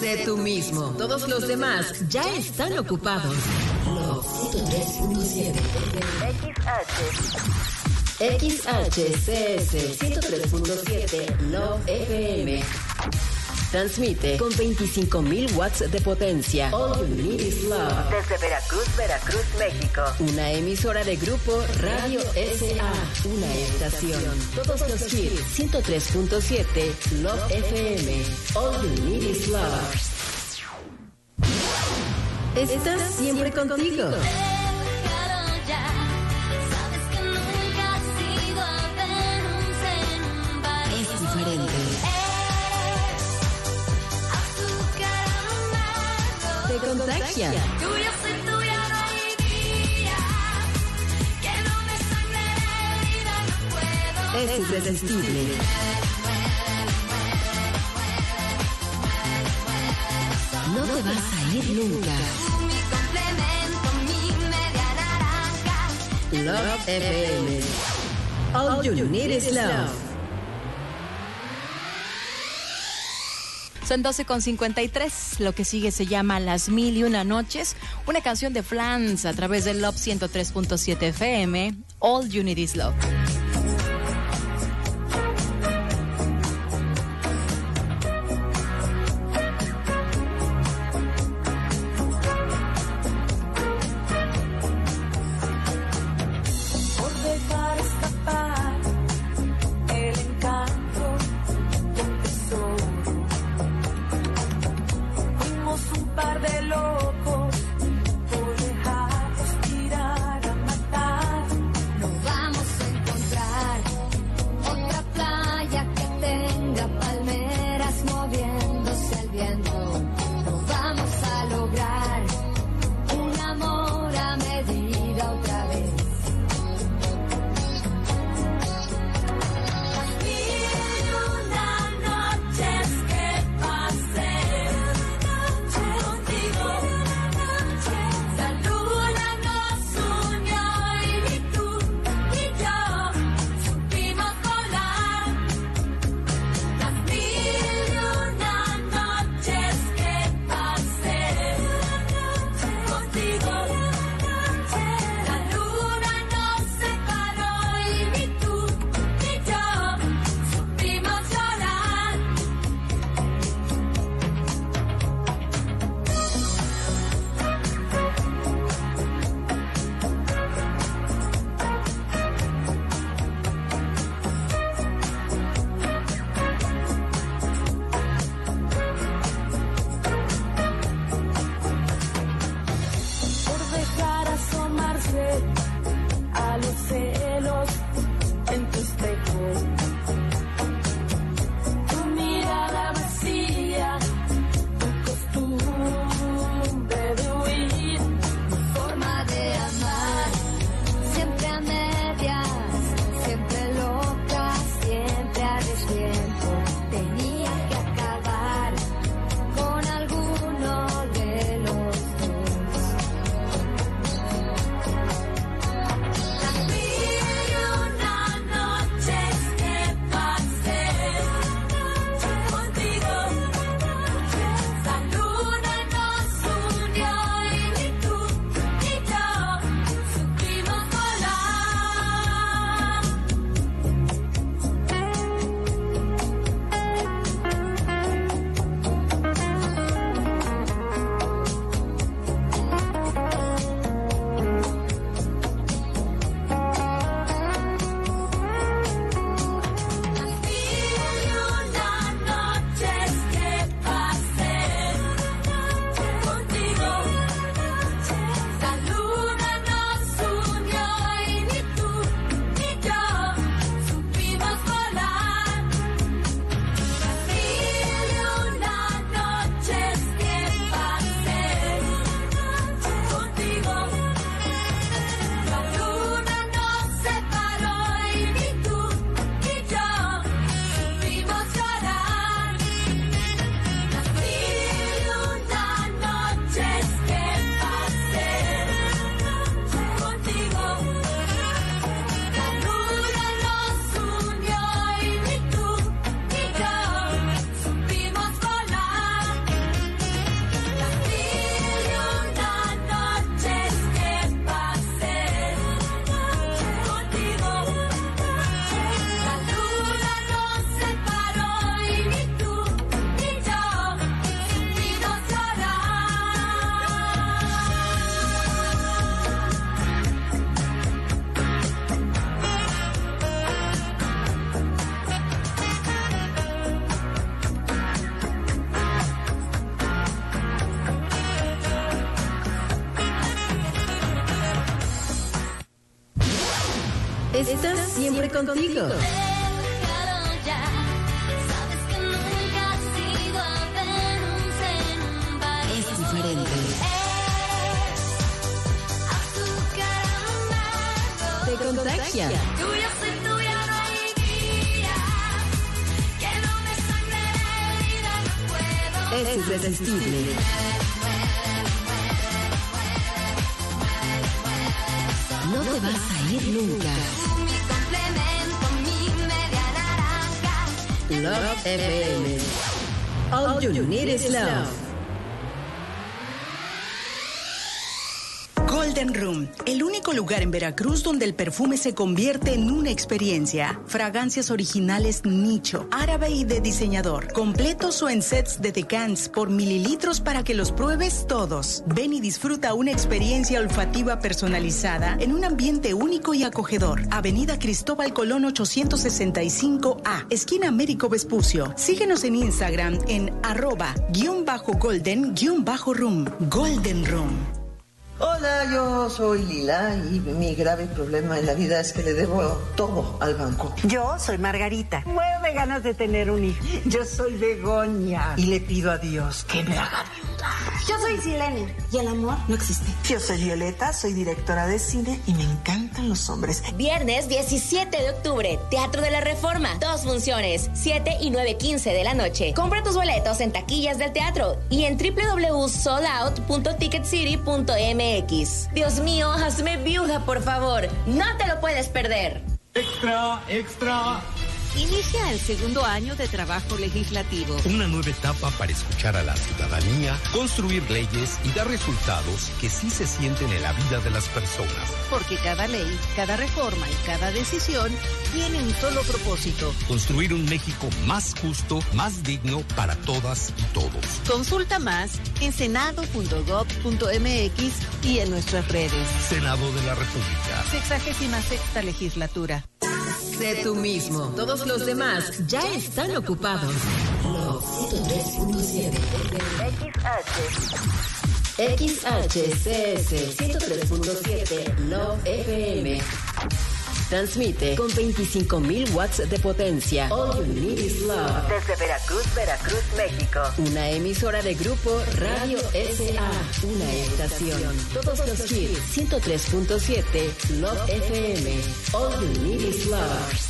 Sé tú mismo. Todos los demás ya están ocupados. Love 103.7 XHCS 103.7 Love FM. Transmite con 25,000 watts de potencia. All You Need Is Love. Desde Veracruz, México. Una emisora de grupo Radio SA. Una estación. Todos los hits. 103.7 Love FM. All You Need Is Love. Estás siempre contigo. Es diferente. Te contagia. Tuya soy tuya, no hay día que no me sangre de vida, no puedo. Es irresistible. No te vas a ir nunca. Mi complemento, mi media naranja. Love FM. All you need is love. Son 12:53. Lo que sigue se llama Las Mil y Una Noches. Una canción de Flans a través de Love 103.7 FM. All You Need Is Love. Vamos a encontrar está siempre contigo. Déjalo ya. Sabes que nunca has sido Venus en un barril. Es diferente. Azúcar amargo. Te contagia. Tuya soy tuya, no hay día que no me sangre la herida, no puedo. Es irresistible. No te vas a ir nunca. Mi complemento, mi media naranja. Love FM. All you need is love. Golden Room, el único lugar en Veracruz donde el perfume se convierte en una experiencia. Fragancias originales nicho, árabe y de diseñador. Completos o en sets de decants por mililitros para que los pruebes todos. Ven y disfruta una experiencia olfativa personalizada en un ambiente único y acogedor. Avenida Cristóbal Colón 865A, esquina Américo Vespucio. Síguenos en Instagram en @_golden_room. Golden Room. Hola, yo soy Lila y mi grave problema en la vida es que le debo todo al banco. Yo soy Margarita. Muero de ganas de tener un hijo. Yo soy Begoña y le pido a Dios que me haga viuda. Yo soy Silene y el amor no existe. Yo soy Violeta, soy directora de cine y me encantan los hombres. Viernes 17 de octubre, Teatro de la Reforma. 2 funciones, 7 y 9:15 de la noche. Compra tus boletos en taquillas del teatro y en www.soldout.ticketcity.mx. Dios mío, hazme viuda, por favor. No te lo puedes perder. Extra, extra. Inicia el segundo año de trabajo legislativo. Una nueva etapa para escuchar a la ciudadanía, construir leyes y dar resultados que sí se sienten en la vida de las personas. Porque cada ley, cada reforma y cada decisión tiene un solo propósito. Construir un México más justo, más digno para todas y todos. Consulta más en senado.gov.mx y en nuestras redes. Senado de la República. 66ª legislatura. Sé tú mismo. Todos los demás ya están ocupados. Love 103.7. XHCS 103.7. Love FM. Transmite con 25,000 watts de potencia. All you need is love. Desde Veracruz, México. Una emisora de grupo Radio SA. Una estación. Todos los hits. 103.7. Love FM. All you need is love.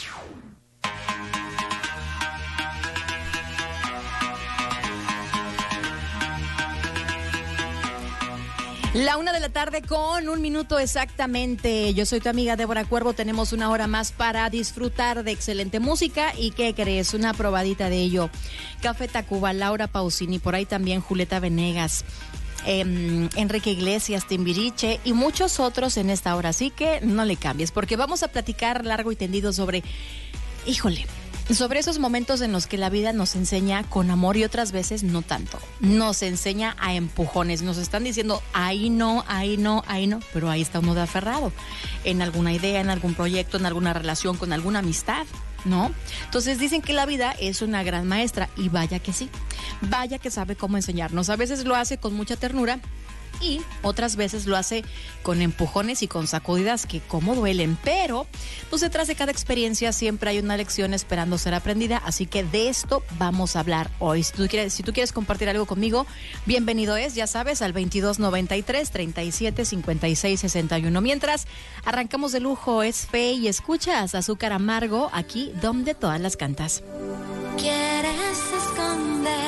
La 1:00 p.m. con 1 minuto exactamente. Yo soy tu amiga Débora Cuervo. Tenemos 1 hora más para disfrutar de excelente música. ¿Y qué crees? Una probadita de ello. Café Tacuba, Laura Pausini, por ahí también Julieta Venegas, Enrique Iglesias, Timbiriche y muchos otros en esta hora. Así que no le cambies, porque vamos a platicar largo y tendido sobre, sobre esos momentos en los que la vida nos enseña con amor y otras veces no tanto. Nos enseña a empujones. Nos están diciendo, ahí no, pero ahí está uno de aferrado. En alguna idea, en algún proyecto, en alguna relación, con alguna amistad, ¿no? Entonces dicen que la vida es una gran maestra y vaya que sí. Vaya que sabe cómo enseñarnos. A veces lo hace con mucha ternura y otras veces lo hace con empujones y con sacudidas que como duelen, pero pues detrás de cada experiencia siempre hay una lección esperando ser aprendida, así que de esto vamos a hablar hoy. Si tú quieres compartir algo conmigo, bienvenido es, ya sabes, al 2293 37 56 61. Mientras arrancamos de lujo, es Fe y escuchas Azúcar Amargo aquí donde todas las cantas. Quieres esconder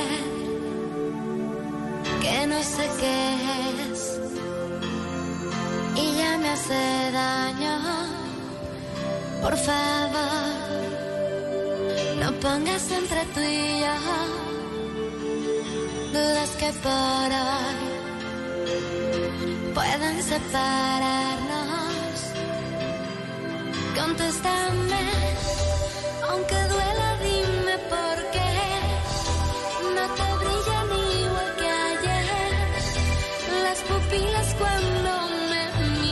que no sé qué es y ya me hace daño. Por favor, no pongas entre tú y yo dudas que por hoy puedan separarnos. Contéstame, aunque duela, dime por qué no te brillan igual que ayer las pupilas cuando me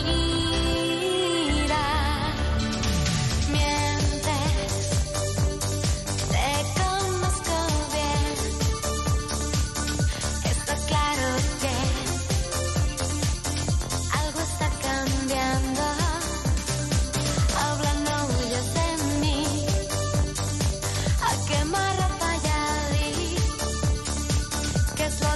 miras. Mientes, te conozco bien. Está claro que algo está cambiando. A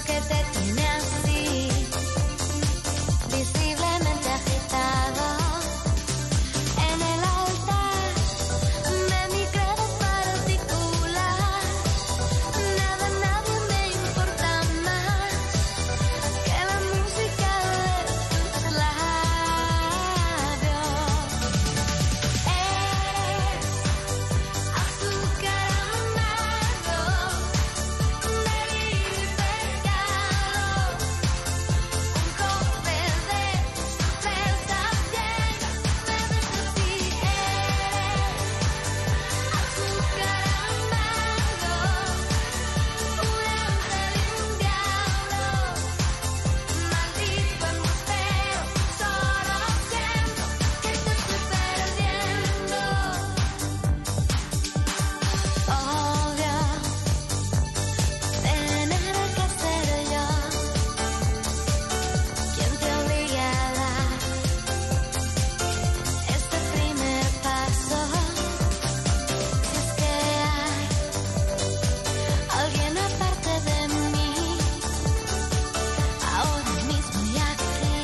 que te tiene así, visiblemente agitado. En el altar de mi credo particular, nada, nadie me importa más que la música de tus labios. Eres azúcar amargo, delirio y pecado, un cóctel de sorpresas llenas, me ves así. Eres azúcar amargo, un ángel y un diablo, maldito embustero, solo siento que te estoy perdiendo. Odio tener que ser yo quien te obligue a dar este primer paso. Si es que hay alguien aparte de mí, ahora mismo y aquí,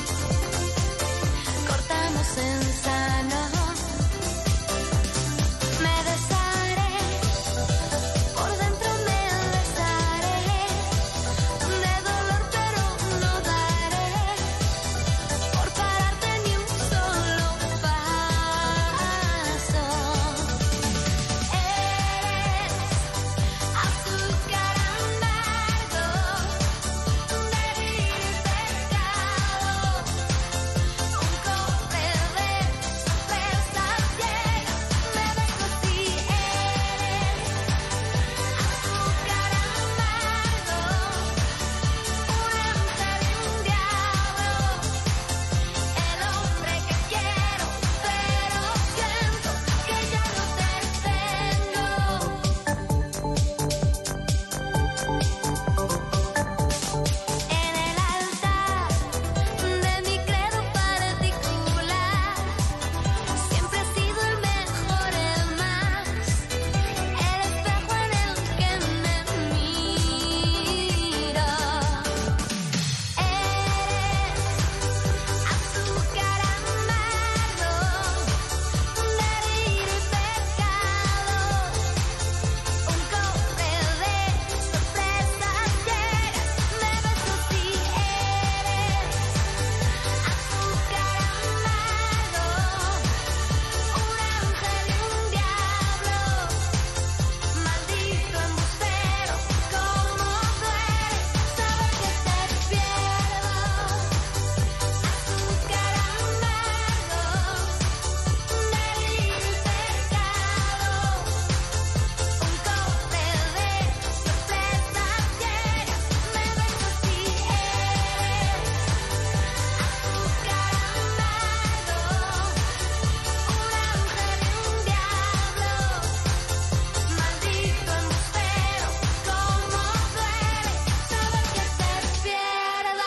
cortamos en sano. Me desharé, por dentro me besaré, de dolor pero no daré, por pararte ni un solo paso. Eres azúcar amargo, delirio y pecado, un cóctel de sorpresas llenas, me ves así. Eres azúcar amargo, un ángel y un diablo, el hombre que quiero, pero siento que ya no te tengo. En el altar de mi credo particular, siempre he sido el mejor, el más, el espejo en el que me miro. Eres azúcar amargo, delirio y pecado, un cóctel de sorpresas llenas, me ves así. Eres azúcar amargo, un ángel y un diablo, maldito embustero, cómo duele saber que te pierdo. Azúcar amargo, delirio y pecado, un cóctel de sorpresas llenas, me ves así. Eres azúcar amargo, un ángel y un diablo, maldito embustero, cómo duele saber que te pierdo.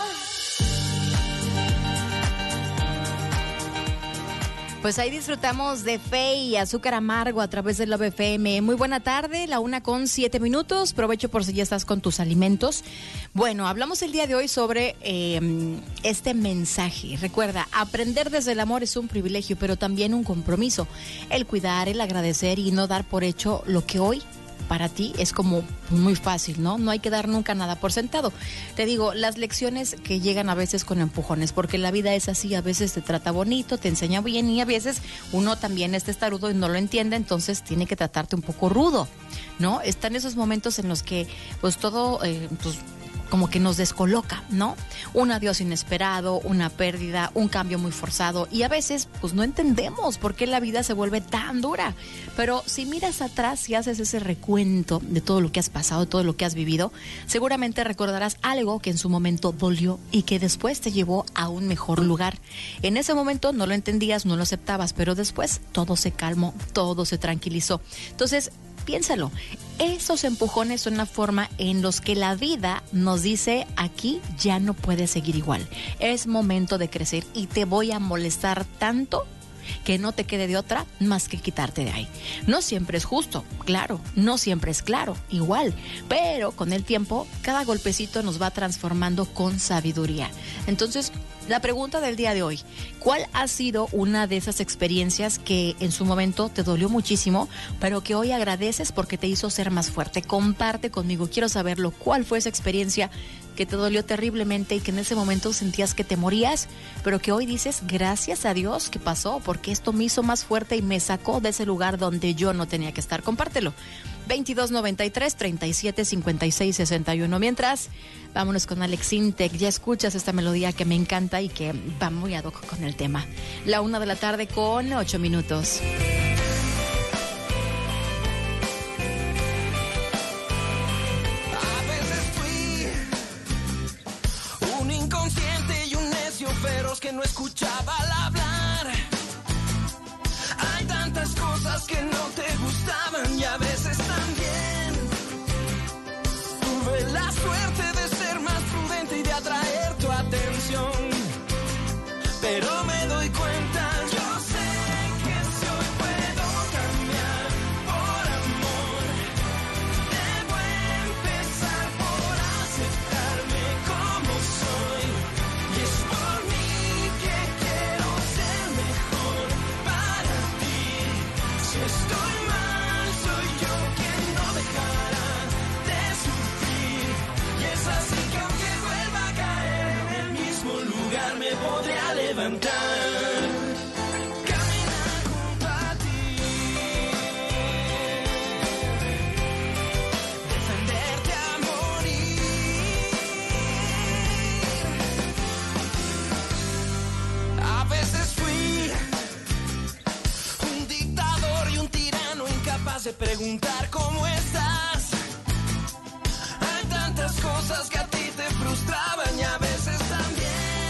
Pues ahí disfrutamos de Fe y Azúcar Amargo a través de Love FM. Muy buena tarde, la 1:07. Provecho por si ya estás con tus alimentos. Bueno, hablamos el día de hoy sobre este mensaje. Recuerda, aprender desde el amor es un privilegio, pero también un compromiso. El cuidar, el agradecer y no dar por hecho lo que hoy para ti es como muy fácil, ¿no? No hay que dar nunca nada por sentado. Te digo, las lecciones que llegan a veces con empujones, porque la vida es así, a veces te trata bonito, te enseña bien y a veces uno también es testarudo y no lo entiende, entonces tiene que tratarte un poco rudo, ¿no? Están esos momentos en los que pues todo, pues como que nos descoloca, ¿no? Un adiós inesperado, una pérdida, un cambio muy forzado y a veces pues no entendemos por qué la vida se vuelve tan dura. Pero si miras atrás y haces ese recuento de todo lo que has pasado, de todo lo que has vivido, seguramente recordarás algo que en su momento dolió y que después te llevó a un mejor lugar. En ese momento no lo entendías, no lo aceptabas, pero después todo se calmó, todo se tranquilizó. Entonces, piénsalo, esos empujones son la forma en los que la vida nos dice: aquí ya no puedes seguir igual, es momento de crecer y te voy a molestar tanto que no te quede de otra más que quitarte de ahí. No siempre es justo, claro, no siempre es claro, igual, pero con el tiempo cada golpecito nos va transformando con sabiduría. Entonces, la pregunta del día de hoy, ¿cuál ha sido una de esas experiencias que en su momento te dolió muchísimo, pero que hoy agradeces porque te hizo ser más fuerte? Comparte conmigo, quiero saberlo. ¿Cuál fue esa experiencia que te dolió terriblemente y que en ese momento sentías que te morías, pero que hoy dices, gracias a Dios que pasó, porque esto me hizo más fuerte y me sacó de ese lugar donde yo no tenía que estar? Compártelo. 2293 37 56 61. Mientras, vámonos con Alex Intec. Ya escuchas esta melodía que me encanta y que va muy ad hoc con el tema. 1:00 con 8 minutos. A veces fui un inconsciente y un necio feroz que no escuchaba al hablar. Hay tantas cosas que no te gustaban y a veces también tuve la suerte de ser más prudente y de atraer tu atención. Pero me doy cuenta, yo sé que si hoy puedo cambiar por amor, debo empezar por aceptarme como soy. Y es por mí que quiero ser mejor para ti. Si estoy mal, soy yo quien no dejará de sufrir. Y es así que aunque vuelva a caer en el mismo lugar, me podré levantar, caminar junto a ti, defenderte a morir. A veces fui un dictador y un tirano incapaz de preguntar cómo estás. Hay tantas cosas que a ti te frustraban y a veces también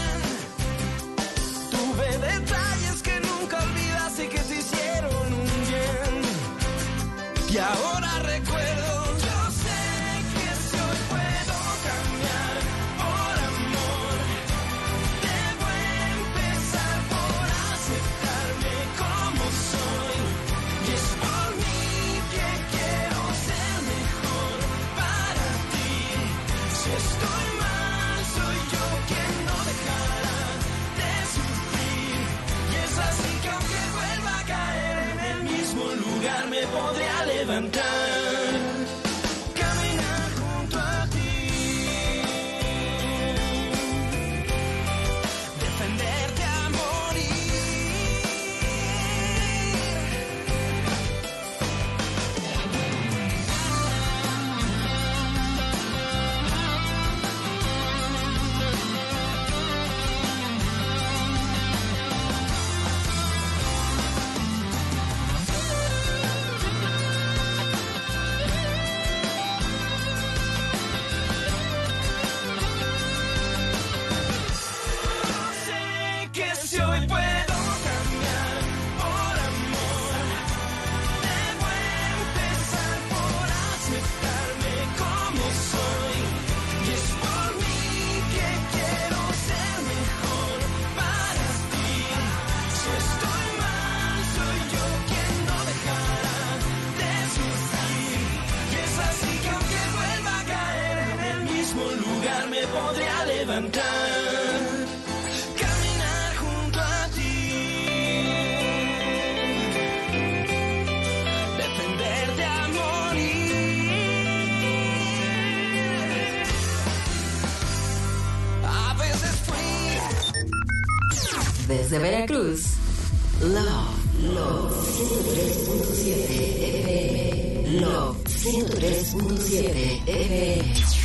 tuve detalles que nunca olvidas y que te hicieron un bien. Y ahora recuerdo, yo sé que si hoy puedo cambiar por amor, debo empezar por aceptarme como soy. Y es por mí que quiero ser mejor para ti. Si estoy mal, soy yo quien no dejará de sufrir. Y es así que aunque vuelva a caer en el mismo lugar, me podré levantar, caminar junto a ti, defenderte a morir. Si hoy puedo cambiar por amor, debo empezar por aceptarme como soy. Y es por mí que quiero ser mejor para ti. Si estoy mal, soy yo quien no dejará de sufrir. Y es así que aunque vuelva a caer en el mismo lugar, me podré levantar, caminar junto a ti, defenderte a morir. A veces fui. Desde Veracruz, Love 103.7 FM. Love 103.7 FM.